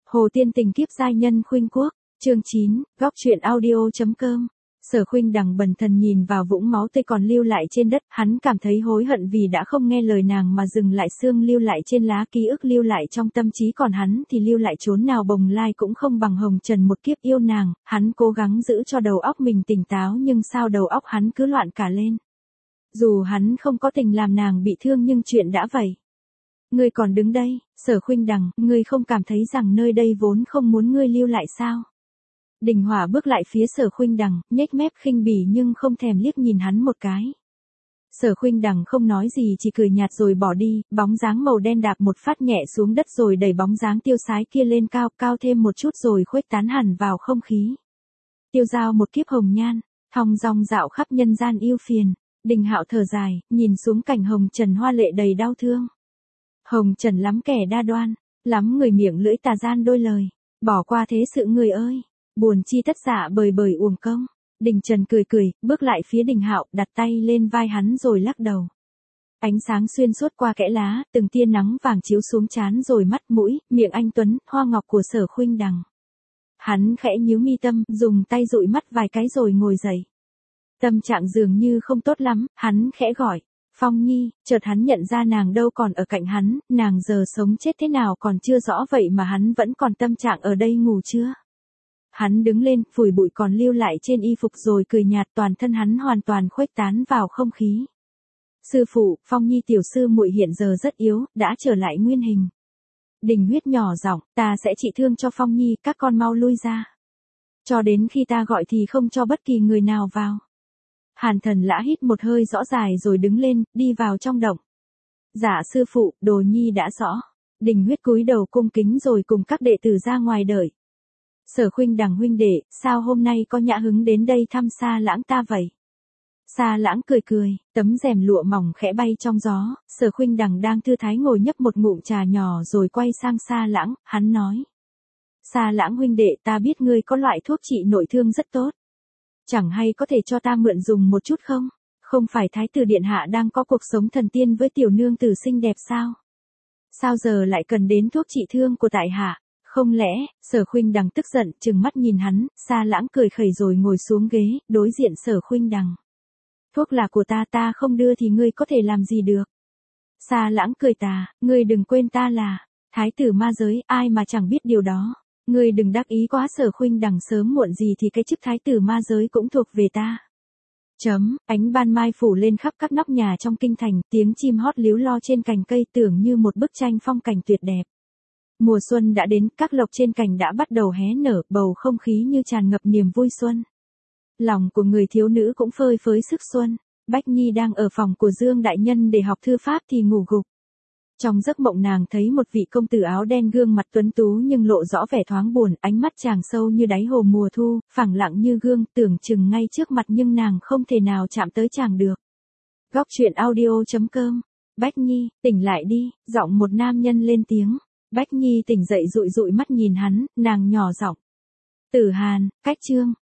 Hồ Tiên Tình kiếp giai nhân khuynh quốc, chương 9, góc truyện audio.com. Sở Khuynh Đằng bần thần nhìn vào vũng máu tươi còn lưu lại trên đất, hắn cảm thấy hối hận vì đã không nghe lời nàng mà dừng lại xương lưu lại trên lá, ký ức lưu lại trong tâm trí, còn hắn thì lưu lại chốn nào bồng lai cũng không bằng hồng trần một kiếp yêu nàng. Hắn cố gắng giữ cho đầu óc mình tỉnh táo nhưng sao đầu óc hắn cứ loạn cả lên. Dù hắn không có tình làm nàng bị thương nhưng chuyện đã vậy. Ngươi còn đứng đây, Sở Khuynh Đằng, ngươi không cảm thấy rằng nơi đây vốn không muốn ngươi lưu lại sao? Đình Hỏa bước lại phía Sở Khuynh Đằng, nhếch mép khinh bỉ nhưng không thèm liếc nhìn hắn một cái. Sở Khuynh Đằng không nói gì, chỉ cười nhạt rồi bỏ đi, bóng dáng màu đen đạp một phát nhẹ xuống đất rồi đẩy bóng dáng tiêu sái kia lên cao, cao thêm một chút rồi khuếch tán hẳn vào không khí. Tiêu Dao một kiếp hồng nhan, thong dong dạo khắp nhân gian yêu phiền. Đình Hạo thở dài, nhìn xuống cảnh hồng trần hoa lệ đầy đau thương. Hồng trần lắm kẻ đa đoan, lắm người miệng lưỡi tà gian đôi lời, bỏ qua thế sự người ơi, buồn chi tất dạ bời bời uổng công. Đình Trần cười cười, bước lại phía Đình Hạo, đặt tay lên vai hắn rồi lắc đầu. Ánh sáng xuyên suốt qua kẽ lá, từng tia nắng vàng chiếu xuống trán rồi mắt mũi, miệng anh tuấn, hoa ngọc của Sở Khuynh Đằng. Hắn khẽ nhíu mi tâm, dùng tay dụi mắt vài cái rồi ngồi dậy. Tâm trạng dường như không tốt lắm, hắn khẽ gọi, Phong Nhi, chợt hắn nhận ra nàng đâu còn ở cạnh hắn, nàng giờ sống chết thế nào còn chưa rõ vậy mà hắn vẫn còn tâm trạng ở đây ngủ chưa. Hắn đứng lên, phủi bụi còn lưu lại trên y phục rồi cười nhạt, toàn thân hắn hoàn toàn khuếch tán vào không khí. Sư phụ, Phong Nhi tiểu sư muội hiện giờ rất yếu, đã trở lại nguyên hình. Đình Huyết nhỏ giọng, ta sẽ trị thương cho Phong Nhi, các con mau lui ra. Cho đến khi ta gọi thì không cho bất kỳ người nào vào. Hàn Thần Lã hít một hơi rõ dài rồi đứng lên, đi vào trong động. Dạ sư phụ, đồ nhi đã rõ. Đình Huyết cúi đầu cung kính rồi cùng các đệ tử ra ngoài đợi. Sở Khuynh Đằng huynh đệ, sao hôm nay có nhã hứng đến đây thăm Sa Lãng ta vậy? Sa Lãng cười cười, tấm rèm lụa mỏng khẽ bay trong gió, Sở Khuynh Đằng đang thư thái ngồi nhấp một ngụm trà nhỏ rồi quay sang Sa Lãng, hắn nói. Sa Lãng huynh đệ, ta biết ngươi có loại thuốc trị nội thương rất tốt. Chẳng hay có thể cho ta mượn dùng một chút không? Không phải Thái tử điện hạ đang có cuộc sống thần tiên với tiểu nương tử xinh đẹp sao? Sao giờ lại cần đến thuốc trị thương của tại hạ? Không lẽ, Sở Khuynh Đằng tức giận, trừng mắt nhìn hắn, Sa Lãng cười khẩy rồi ngồi xuống ghế, đối diện Sở Khuynh Đằng. Thuốc là của ta không đưa thì ngươi có thể làm gì được? Sa Lãng cười tà, ngươi đừng quên ta là Thái tử ma giới, ai mà chẳng biết điều đó. Ngươi đừng đắc ý quá, Sở Khuynh Đằng, sớm muộn gì thì cái chức thái tử ma giới cũng thuộc về ta. Ánh ban mai phủ lên khắp các nóc nhà trong kinh thành, tiếng chim hót líu lo trên cành cây tưởng như một bức tranh phong cảnh tuyệt đẹp. Mùa xuân đã đến, các lộc trên cành đã bắt đầu hé nở, bầu không khí như tràn ngập niềm vui xuân. Lòng của người thiếu nữ cũng phơi phới sức xuân. Bách Nhi đang ở phòng của Dương đại nhân để học thư pháp thì ngủ gục. Trong giấc mộng nàng thấy một vị công tử áo đen, gương mặt tuấn tú nhưng lộ rõ vẻ thoáng buồn, ánh mắt chàng sâu như đáy hồ mùa thu, phẳng lặng như gương, tưởng chừng ngay trước mặt nhưng nàng không thể nào chạm tới chàng được. Góc truyện audio.com. Bách Nhi, tỉnh lại đi, giọng một nam nhân lên tiếng. Bách Nhi tỉnh dậy dụi dụi mắt nhìn hắn, nàng nhỏ giọng. Tử Hàn, cách chương,